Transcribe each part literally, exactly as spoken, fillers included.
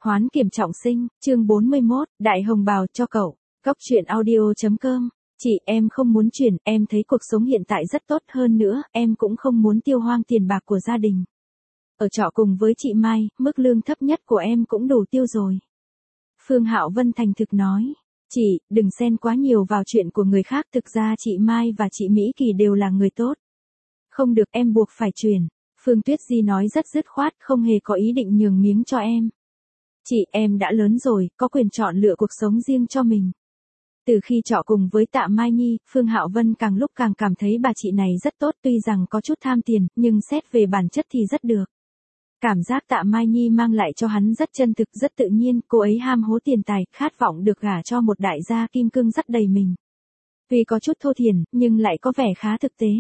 Hoán kiểm trọng sinh, chương bốn mươi mốt, đại hồng bào cho cậu. Góc truyện audio.com. Chị, em không muốn chuyển, em thấy cuộc sống hiện tại rất tốt hơn nữa, em cũng không muốn tiêu hoang tiền bạc của gia đình. Ở trọ cùng với chị Mai, mức lương thấp nhất của em cũng đủ tiêu rồi. Phương Hạo Vân thành thực nói. Chị, đừng xen quá nhiều vào chuyện của người khác, thực ra chị Mai và chị Mỹ Kỳ đều là người tốt. Không được, em buộc phải chuyển. Phương Tuyết Di nói rất dứt khoát, không hề có ý định nhường miếng cho em. Chị, em đã lớn rồi, có quyền chọn lựa cuộc sống riêng cho mình. Từ khi trọ cùng với Tạ Mai Nhi, Phương Hạo Vân càng lúc càng cảm thấy bà chị này rất tốt, tuy rằng có chút tham tiền, nhưng xét về bản chất thì rất được. Cảm giác Tạ Mai Nhi mang lại cho hắn rất chân thực, rất tự nhiên, cô ấy ham hố tiền tài, khát vọng được gả cho một đại gia kim cương rất đầy mình. Tuy có chút thô thiển, nhưng lại có vẻ khá thực tế.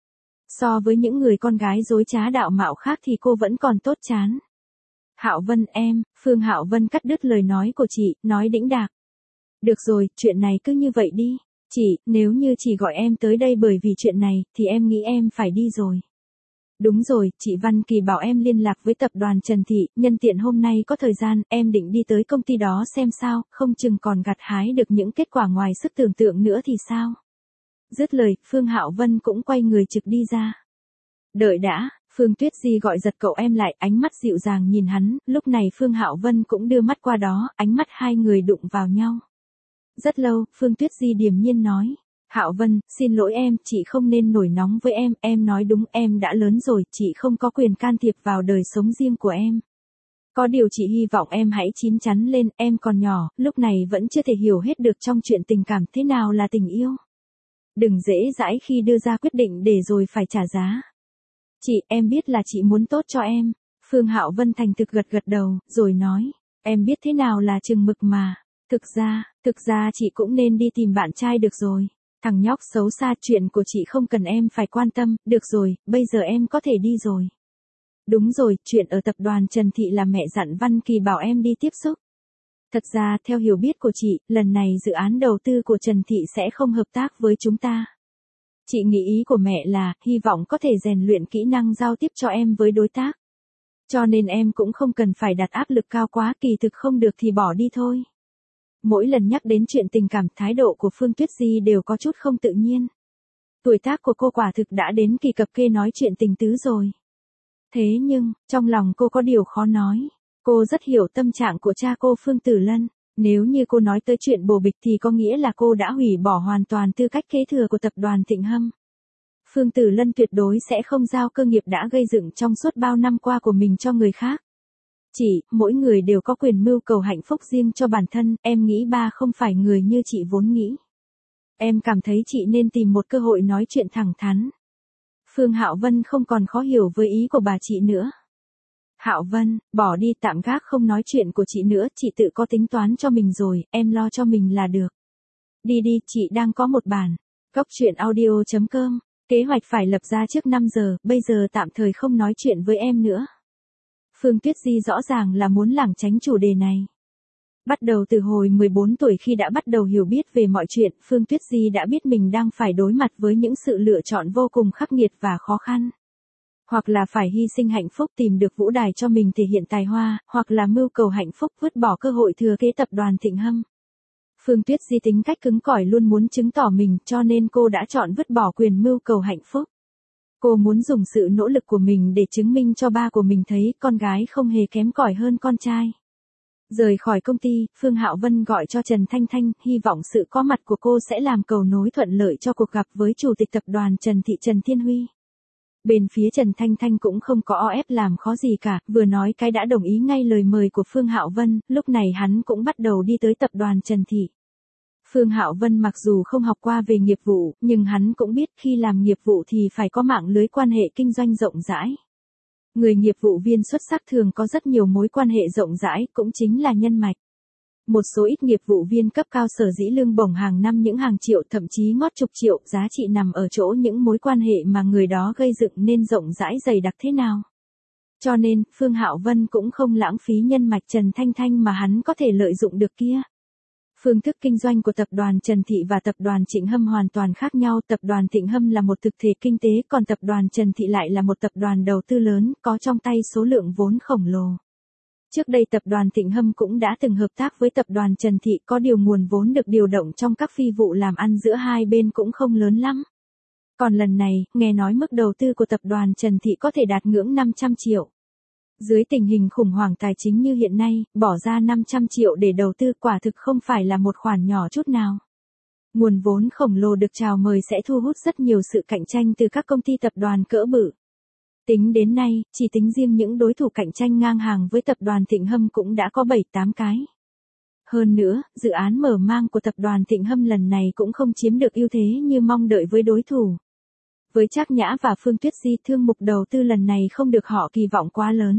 So với những người con gái dối trá đạo mạo khác thì cô vẫn còn tốt chán. Hạo Vân em, Phương Hạo Vân cắt đứt lời nói của chị, nói đĩnh đạc. Được rồi, chuyện này cứ như vậy đi. Chị, nếu như chị gọi em tới đây bởi vì chuyện này, thì em nghĩ em phải đi rồi. Đúng rồi, chị Văn Kỳ bảo em liên lạc với tập đoàn Trần Thị, nhân tiện hôm nay có thời gian, em định đi tới công ty đó xem sao, không chừng còn gặt hái được những kết quả ngoài sức tưởng tượng nữa thì sao. Dứt lời, Phương Hạo Vân cũng quay người trực đi ra. Đợi đã, Phương Tuyết Di gọi giật cậu em lại, ánh mắt dịu dàng nhìn hắn, lúc này Phương Hạo Vân cũng đưa mắt qua đó, ánh mắt hai người đụng vào nhau. Rất lâu, Phương Tuyết Di điềm nhiên nói. Hạo Vân, xin lỗi em, chị không nên nổi nóng với em, em nói đúng, em đã lớn rồi, chị không có quyền can thiệp vào đời sống riêng của em. Có điều chị hy vọng em hãy chín chắn lên, em còn nhỏ, lúc này vẫn chưa thể hiểu hết được trong chuyện tình cảm thế nào là tình yêu. Đừng dễ dãi khi đưa ra quyết định để rồi phải trả giá. Chị, em biết là chị muốn tốt cho em. Phương Hạo Vân thành thực gật gật đầu, rồi nói, em biết thế nào là chừng mực mà. Thực ra, thực ra chị cũng nên đi tìm bạn trai được rồi. Thằng nhóc xấu xa, chuyện của chị không cần em phải quan tâm, được rồi, bây giờ em có thể đi rồi. Đúng rồi, chuyện ở tập đoàn Trần Thị là mẹ dặn Văn Kỳ bảo em đi tiếp xúc. Thật ra, theo hiểu biết của chị, lần này dự án đầu tư của Trần Thị sẽ không hợp tác với chúng ta. Chị nghĩ ý của mẹ là, hy vọng có thể rèn luyện kỹ năng giao tiếp cho em với đối tác. Cho nên em cũng không cần phải đặt áp lực cao quá, kỳ thực không được thì bỏ đi thôi. Mỗi lần nhắc đến chuyện tình cảm, thái độ của Phương Tuyết Di đều có chút không tự nhiên. Tuổi tác của cô quả thực đã đến kỳ cập kê nói chuyện tình tứ rồi. Thế nhưng, trong lòng cô có điều khó nói. Cô rất hiểu tâm trạng của cha cô Phương Tử Lân. Nếu như cô nói tới chuyện bồ bịch thì có nghĩa là cô đã hủy bỏ hoàn toàn tư cách kế thừa của tập đoàn Thịnh Hâm. Phương Tử Lân tuyệt đối sẽ không giao cơ nghiệp đã gây dựng trong suốt bao năm qua của mình cho người khác. Chị, mỗi người đều có quyền mưu cầu hạnh phúc riêng cho bản thân, em nghĩ ba không phải người như chị vốn nghĩ. Em cảm thấy chị nên tìm một cơ hội nói chuyện thẳng thắn. Phương Hạo Vân không còn khó hiểu với ý của bà chị nữa. Hạo Vân, bỏ đi, tạm gác không nói chuyện của chị nữa, chị tự có tính toán cho mình rồi, em lo cho mình là được. Đi đi, chị đang có một bản. Góc truyện audio.com, kế hoạch phải lập ra trước năm giờ, bây giờ tạm thời không nói chuyện với em nữa. Phương Tuyết Di rõ ràng là muốn lảng tránh chủ đề này. Bắt đầu từ hồi mười bốn tuổi, khi đã bắt đầu hiểu biết về mọi chuyện, Phương Tuyết Di đã biết mình đang phải đối mặt với những sự lựa chọn vô cùng khắc nghiệt và khó khăn. Hoặc là phải hy sinh hạnh phúc tìm được vũ đài cho mình thể hiện tài hoa, hoặc là mưu cầu hạnh phúc vứt bỏ cơ hội thừa kế tập đoàn Thịnh Hâm. Phương Tuyết Di tính cách cứng cỏi, luôn muốn chứng tỏ mình, cho nên cô đã chọn vứt bỏ quyền mưu cầu hạnh phúc. Cô muốn dùng sự nỗ lực của mình để chứng minh cho ba của mình thấy con gái không hề kém cỏi hơn con trai. Rời khỏi công ty, Phương Hạo Vân gọi cho Trần Thanh Thanh, hy vọng sự có mặt của cô sẽ làm cầu nối thuận lợi cho cuộc gặp với chủ tịch tập đoàn Trần Thị Trần Thiên Huy. Bên phía Trần Thanh Thanh cũng không có o ép làm khó gì cả, vừa nói cái đã đồng ý ngay lời mời của Phương Hạo Vân, lúc này hắn cũng bắt đầu đi tới tập đoàn Trần Thị. Phương Hạo Vân mặc dù không học qua về nghiệp vụ, nhưng hắn cũng biết khi làm nghiệp vụ thì phải có mạng lưới quan hệ kinh doanh rộng rãi. Người nghiệp vụ viên xuất sắc thường có rất nhiều mối quan hệ rộng rãi, cũng chính là nhân mạch. Một số ít nghiệp vụ viên cấp cao sở dĩ lương bổng hàng năm những hàng triệu, thậm chí ngót chục triệu, giá trị nằm ở chỗ những mối quan hệ mà người đó gây dựng nên rộng rãi dày đặc thế nào. Cho nên, Phương Hạo Vân cũng không lãng phí nhân mạch Trần Thanh Thanh mà hắn có thể lợi dụng được kia. Phương thức kinh doanh của tập đoàn Trần Thị và tập đoàn Trịnh Hâm hoàn toàn khác nhau, tập đoàn Thịnh Hâm là một thực thể kinh tế, còn tập đoàn Trần Thị lại là một tập đoàn đầu tư lớn, có trong tay số lượng vốn khổng lồ. Trước đây tập đoàn Thịnh Hâm cũng đã từng hợp tác với tập đoàn Trần Thị, có điều nguồn vốn được điều động trong các phi vụ làm ăn giữa hai bên cũng không lớn lắm. Còn lần này, nghe nói mức đầu tư của tập đoàn Trần Thị có thể đạt ngưỡng năm trăm triệu. Dưới tình hình khủng hoảng tài chính như hiện nay, bỏ ra năm trăm triệu để đầu tư quả thực không phải là một khoản nhỏ chút nào. Nguồn vốn khổng lồ được chào mời sẽ thu hút rất nhiều sự cạnh tranh từ các công ty tập đoàn cỡ bự. Tính đến nay, chỉ tính riêng những đối thủ cạnh tranh ngang hàng với tập đoàn Thịnh Hâm cũng đã có bảy tám cái. Hơn nữa, dự án mở mang của tập đoàn Thịnh Hâm lần này cũng không chiếm được ưu thế như mong đợi với đối thủ. Với Trác Nhã và Phương Tuyết Di, thương mục đầu tư lần này không được họ kỳ vọng quá lớn.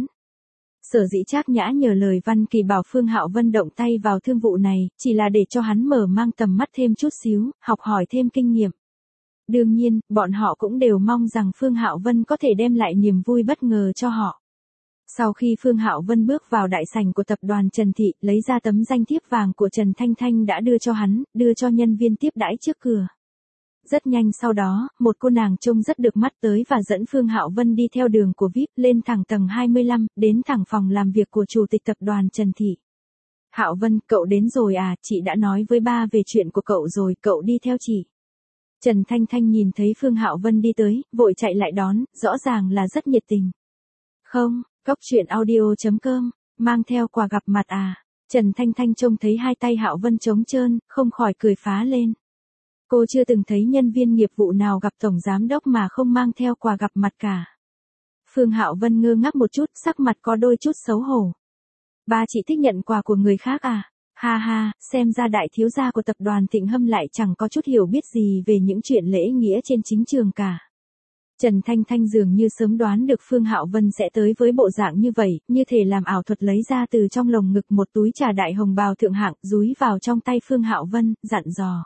Sở dĩ Trác Nhã nhờ lời Văn Kỳ bảo Phương Hạo Vân động tay vào thương vụ này, chỉ là để cho hắn mở mang tầm mắt thêm chút xíu, học hỏi thêm kinh nghiệm. Đương nhiên, bọn họ cũng đều mong rằng Phương Hạo Vân có thể đem lại niềm vui bất ngờ cho họ. Sau khi Phương Hạo Vân bước vào đại sảnh của tập đoàn Trần Thị, lấy ra tấm danh thiếp vàng của Trần Thanh Thanh đã đưa cho hắn, đưa cho nhân viên tiếp đãi trước cửa. Rất nhanh sau đó, một cô nàng trông rất được mắt tới và dẫn Phương Hạo Vân đi theo đường của vi ai pi lên thẳng tầng hai mươi lăm, đến thẳng phòng làm việc của chủ tịch tập đoàn Trần Thị. Hạo Vân, cậu đến rồi à, chị đã nói với ba về chuyện của cậu rồi, cậu đi theo chị. Trần Thanh Thanh nhìn thấy Phương Hạo Vân đi tới, vội chạy lại đón, rõ ràng là rất nhiệt tình. Không, Cóc Truyện Audio chấm com, mang theo quà gặp mặt à. Trần Thanh Thanh trông thấy hai tay Hạo Vân trống trơn, không khỏi cười phá lên. Cô chưa từng thấy nhân viên nghiệp vụ nào gặp tổng giám đốc mà không mang theo quà gặp mặt cả. Phương Hạo Vân ngơ ngác một chút, sắc mặt có đôi chút xấu hổ. Ba chị thích nhận quà của người khác à? Ha ha, xem ra đại thiếu gia của tập đoàn Thịnh Hâm lại chẳng có chút hiểu biết gì về những chuyện lễ nghĩa trên chính trường cả. Trần Thanh Thanh dường như sớm đoán được Phương Hạo Vân sẽ tới với bộ dạng như vậy, như thể làm ảo thuật lấy ra từ trong lồng ngực một túi trà đại hồng bào thượng hạng, dúi vào trong tay Phương Hạo Vân, dặn dò.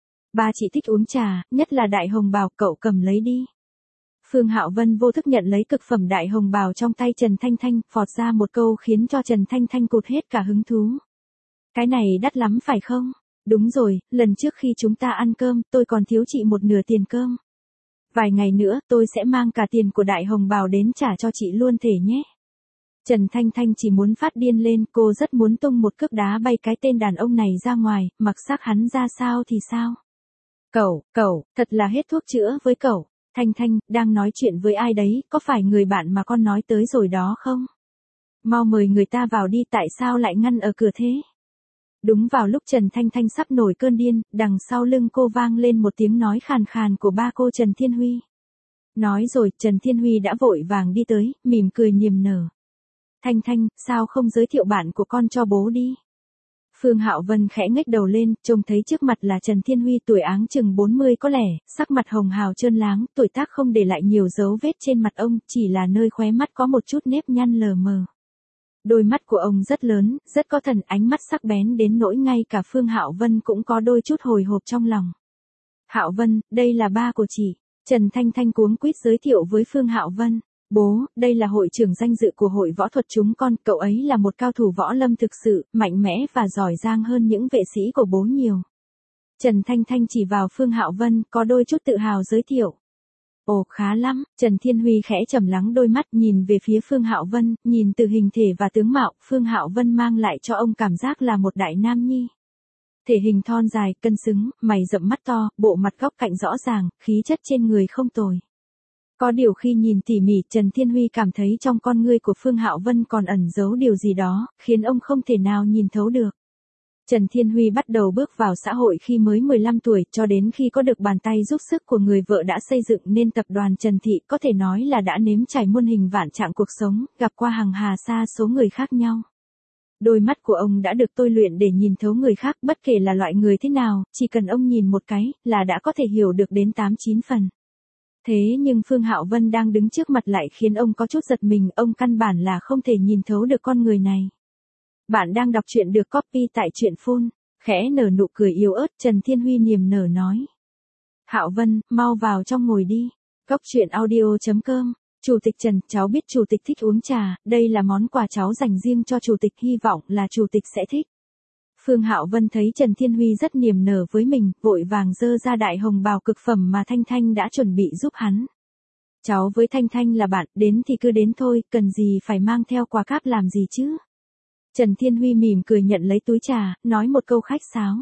Ba chị thích uống trà, nhất là đại hồng bào, cậu cầm lấy đi. Phương Hạo Vân vô thức nhận lấy cực phẩm đại hồng bào trong tay Trần Thanh Thanh, phọt ra một câu khiến cho Trần Thanh Thanh cụt hết cả hứng thú. Cái này đắt lắm phải không? Đúng rồi, lần trước khi chúng ta ăn cơm, tôi còn thiếu chị một nửa tiền cơm. Vài ngày nữa, tôi sẽ mang cả tiền của đại hồng bào đến trả cho chị luôn thể nhé. Trần Thanh Thanh chỉ muốn phát điên lên, cô rất muốn tung một cước đá bay cái tên đàn ông này ra ngoài, mặc xác hắn ra sao thì sao. Cậu, cậu, thật là hết thuốc chữa với cậu. Thanh Thanh, đang nói chuyện với ai đấy, có phải người bạn mà con nói tới rồi đó không? Mau mời người ta vào đi, tại sao lại ngăn ở cửa thế? Đúng vào lúc Trần Thanh Thanh sắp nổi cơn điên, đằng sau lưng cô vang lên một tiếng nói khàn khàn của ba cô Trần Thiên Huy. Nói rồi, Trần Thiên Huy đã vội vàng đi tới, mỉm cười niềm nở. Thanh Thanh, sao không giới thiệu bạn của con cho bố đi? Phương Hạo Vân khẽ ngếch đầu lên, trông thấy trước mặt là Trần Thiên Huy tuổi áng chừng bốn mươi có lẽ, sắc mặt hồng hào trơn láng, tuổi tác không để lại nhiều dấu vết trên mặt ông, chỉ là nơi khóe mắt có một chút nếp nhăn lờ mờ. Đôi mắt của ông rất lớn, rất có thần, ánh mắt sắc bén đến nỗi ngay cả Phương Hạo Vân cũng có đôi chút hồi hộp trong lòng. Hạo Vân, đây là ba của chị. Trần Thanh Thanh cuống quýt giới thiệu với Phương Hạo Vân. Bố, đây là hội trưởng danh dự của hội võ thuật chúng con, cậu ấy là một cao thủ võ lâm thực sự, mạnh mẽ và giỏi giang hơn những vệ sĩ của bố nhiều. Trần Thanh Thanh chỉ vào Phương Hạo Vân, có đôi chút tự hào giới thiệu. Ồ, khá lắm, Trần Thiên Huy khẽ trầm lắng đôi mắt nhìn về phía Phương Hạo Vân, nhìn từ hình thể và tướng mạo, Phương Hạo Vân mang lại cho ông cảm giác là một đại nam nhi. Thể hình thon dài, cân xứng, mày rậm mắt to, bộ mặt góc cạnh rõ ràng, khí chất trên người không tồi. Có điều khi nhìn tỉ mỉ, Trần Thiên Huy cảm thấy trong con ngươi của Phương Hạo Vân còn ẩn giấu điều gì đó, khiến ông không thể nào nhìn thấu được. Trần Thiên Huy bắt đầu bước vào xã hội khi mới mười lăm tuổi, cho đến khi có được bàn tay giúp sức của người vợ đã xây dựng nên tập đoàn Trần Thị, có thể nói là đã nếm trải muôn hình vạn trạng cuộc sống, gặp qua hàng hà sa số người khác nhau. Đôi mắt của ông đã được tôi luyện để nhìn thấu người khác, bất kể là loại người thế nào, chỉ cần ông nhìn một cái, là đã có thể hiểu được đến tám chín phần. Thế nhưng Phương Hạo Vân đang đứng trước mặt lại khiến ông có chút giật mình, ông căn bản là không thể nhìn thấu được con người này. Bạn đang đọc truyện được copy tại truyện phun, khẽ nở nụ cười yếu ớt, Trần Thiên Huy niềm nở nói. Hạo Vân, mau vào trong ngồi đi. Cóc Truyện Audio chấm com, Chủ tịch Trần, cháu biết Chủ tịch thích uống trà, đây là món quà cháu dành riêng cho Chủ tịch, hy vọng là Chủ tịch sẽ thích. Phương Hạo Vân thấy Trần Thiên Huy rất niềm nở với mình, vội vàng dơ ra đại hồng bào cực phẩm mà Thanh Thanh đã chuẩn bị giúp hắn. Cháu với Thanh Thanh là bạn, đến thì cứ đến thôi, cần gì phải mang theo quà cáp làm gì chứ? Trần Thiên Huy mỉm cười nhận lấy túi trà, nói một câu khách sáo.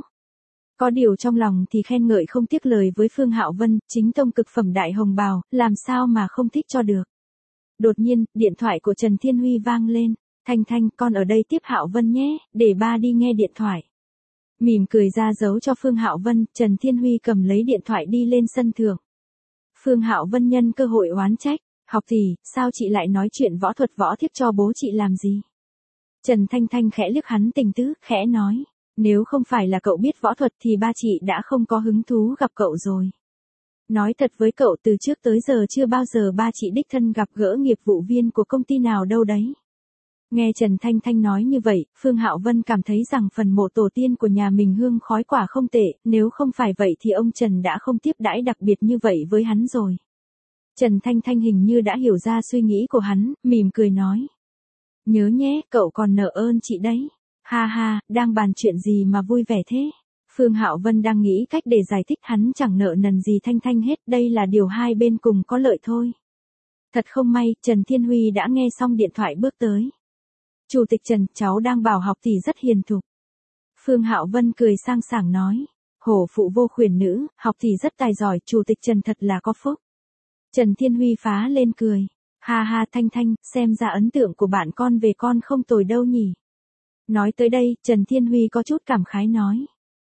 Có điều trong lòng thì khen ngợi không tiếc lời với Phương Hạo Vân, chính tông cực phẩm đại hồng bào, làm sao mà không thích cho được. Đột nhiên, điện thoại của Trần Thiên Huy vang lên. Thanh Thanh, con ở đây tiếp Hạo Vân nhé, để ba đi nghe điện thoại. Mỉm cười ra dấu cho Phương Hạo Vân, Trần Thiên Huy cầm lấy điện thoại đi lên sân thượng. Phương Hạo Vân nhân cơ hội oán trách, học tỷ, sao chị lại nói chuyện võ thuật võ thiếp cho bố chị làm gì? Trần Thanh Thanh khẽ liếc hắn tình tứ, khẽ nói, nếu không phải là cậu biết võ thuật thì ba chị đã không có hứng thú gặp cậu rồi. Nói thật với cậu, từ trước tới giờ chưa bao giờ ba chị đích thân gặp gỡ nghiệp vụ viên của công ty nào đâu đấy. Nghe Trần Thanh Thanh nói như vậy, Phương Hạo Vân cảm thấy rằng phần mộ tổ tiên của nhà mình hương khói quả không tệ, nếu không phải vậy thì ông Trần đã không tiếp đãi đặc biệt như vậy với hắn rồi. Trần Thanh Thanh hình như đã hiểu ra suy nghĩ của hắn, mỉm cười nói. Nhớ nhé, cậu còn nợ ơn chị đấy. Ha ha, đang bàn chuyện gì mà vui vẻ thế? Phương Hạo Vân đang nghĩ cách để giải thích hắn chẳng nợ nần gì Thanh Thanh hết, đây là điều hai bên cùng có lợi thôi. Thật không may, Trần Thiên Huy đã nghe xong điện thoại bước tới. Chủ tịch Trần, cháu đang bảo học tỷ rất hiền thục. Phương Hạo Vân cười sang sảng nói. Hổ phụ vô khuyển nữ, học tỷ rất tài giỏi, chủ tịch Trần thật là có phúc. Trần Thiên Huy phá lên cười. Ha ha Thanh Thanh, xem ra ấn tượng của bạn con về con không tồi đâu nhỉ. Nói tới đây, Trần Thiên Huy có chút cảm khái nói.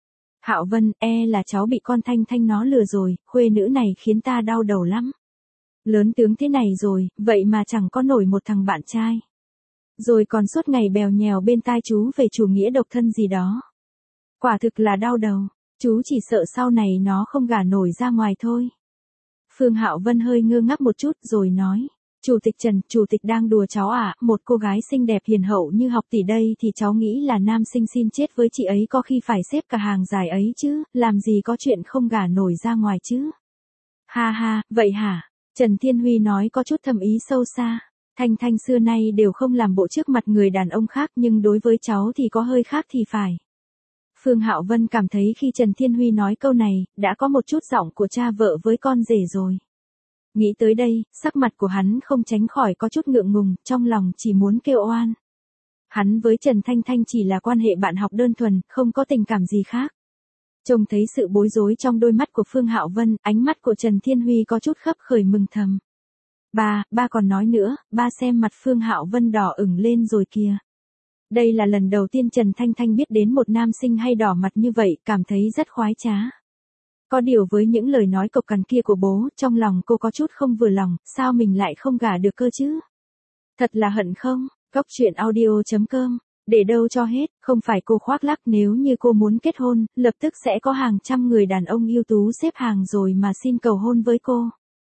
Hạo Vân, e là cháu bị con Thanh Thanh nó lừa rồi, khuê nữ này khiến ta đau đầu lắm. Lớn tướng thế này rồi, vậy mà chẳng có nổi một thằng bạn trai. Rồi còn suốt ngày bèo nhèo bên tai chú về chủ nghĩa độc thân gì đó. Quả thực là đau đầu, chú chỉ sợ sau này nó không gả nổi ra ngoài thôi. Phương Hạo Vân hơi ngơ ngác một chút rồi nói. Chủ tịch Trần, chủ tịch đang đùa cháu à, một cô gái xinh đẹp hiền hậu như học tỷ đây thì cháu nghĩ là nam sinh xin chết với chị ấy có khi phải xếp cả hàng dài ấy chứ, làm gì có chuyện không gả nổi ra ngoài chứ. Ha ha, vậy hả? Trần Thiên Huy nói có chút thầm ý sâu xa. Thanh Thanh xưa nay đều không làm bộ trước mặt người đàn ông khác nhưng đối với cháu thì có hơi khác thì phải. Phương Hạo Vân cảm thấy khi Trần Thiên Huy nói câu này, đã có một chút giọng của cha vợ với con rể rồi. Nghĩ tới đây, sắc mặt của hắn không tránh khỏi có chút ngượng ngùng, trong lòng chỉ muốn kêu oan. Hắn với Trần Thanh Thanh chỉ là quan hệ bạn học đơn thuần, không có tình cảm gì khác. Trông thấy sự bối rối trong đôi mắt của Phương Hạo Vân, ánh mắt của Trần Thiên Huy có chút khấp khởi mừng thầm. Ba, ba còn nói nữa, ba xem mặt Phương Hạo Vân đỏ ửng lên rồi kìa. Đây là lần đầu tiên Trần Thanh Thanh biết đến một nam sinh hay đỏ mặt như vậy, cảm thấy rất khoái trá. Có điều với những lời nói cộc cằn kia của bố, trong lòng cô có chút không vừa lòng, sao mình lại không gả được cơ chứ? Thật là hận không? Góc truyện audio chấm com, để đâu cho hết, không phải cô khoác lác nếu như cô muốn kết hôn, lập tức sẽ có hàng trăm người đàn ông ưu tú xếp hàng rồi mà xin cầu hôn với cô.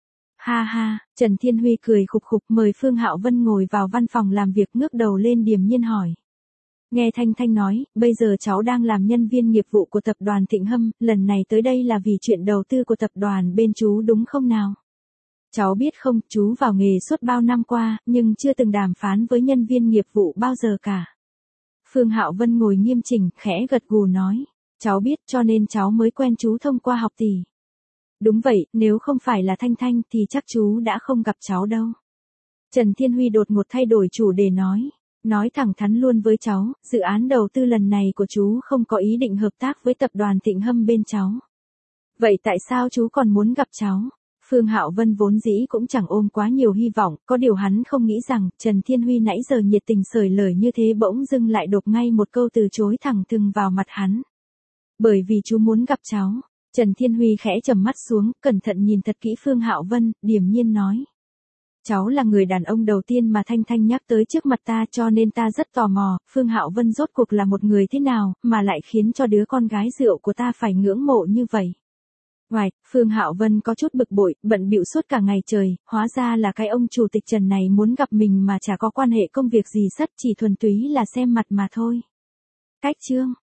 Ha ha, Trần Thiên Huy cười khục khục mời Phương Hạo Vân ngồi vào văn phòng làm việc ngước đầu lên điềm nhiên hỏi. Nghe Thanh Thanh nói, bây giờ cháu đang làm nhân viên nghiệp vụ của tập đoàn Thịnh Hâm, lần này tới đây là vì chuyện đầu tư của tập đoàn bên chú đúng không nào? Cháu biết không, chú vào nghề suốt bao năm qua, nhưng chưa từng đàm phán với nhân viên nghiệp vụ bao giờ cả. Phương Hạo Vân ngồi nghiêm chỉnh, khẽ gật gù nói. Cháu biết cho nên cháu mới quen chú thông qua học tỷ. Đúng vậy, nếu không phải là Thanh Thanh thì chắc chú đã không gặp cháu đâu. Trần Thiên Huy đột ngột thay đổi chủ đề nói. Nói thẳng thắn luôn với cháu, dự án đầu tư lần này của chú không có ý định hợp tác với tập đoàn Thịnh Hâm bên cháu. Vậy tại sao chú còn muốn gặp cháu? Phương Hạo Vân vốn dĩ cũng chẳng ôm quá nhiều hy vọng, có điều hắn không nghĩ rằng Trần Thiên Huy nãy giờ nhiệt tình sởi lời như thế bỗng dưng lại đột ngay một câu từ chối thẳng thừng vào mặt hắn. Bởi vì chú muốn gặp cháu. Trần Thiên Huy khẽ trầm mắt xuống, cẩn thận nhìn thật kỹ Phương Hạo Vân, điềm nhiên nói. Cháu là người đàn ông đầu tiên mà Thanh Thanh nhắc tới trước mặt ta cho nên ta rất tò mò, Phương Hạo Vân rốt cuộc là một người thế nào, mà lại khiến cho đứa con gái rượu của ta phải ngưỡng mộ như vậy. Ngoài, Phương Hạo Vân có chút bực bội, bận bịu suốt cả ngày trời, hóa ra là cái ông chủ tịch Trần này muốn gặp mình mà chả có quan hệ công việc gì sắt, chỉ thuần túy là xem mặt mà thôi. Cách chương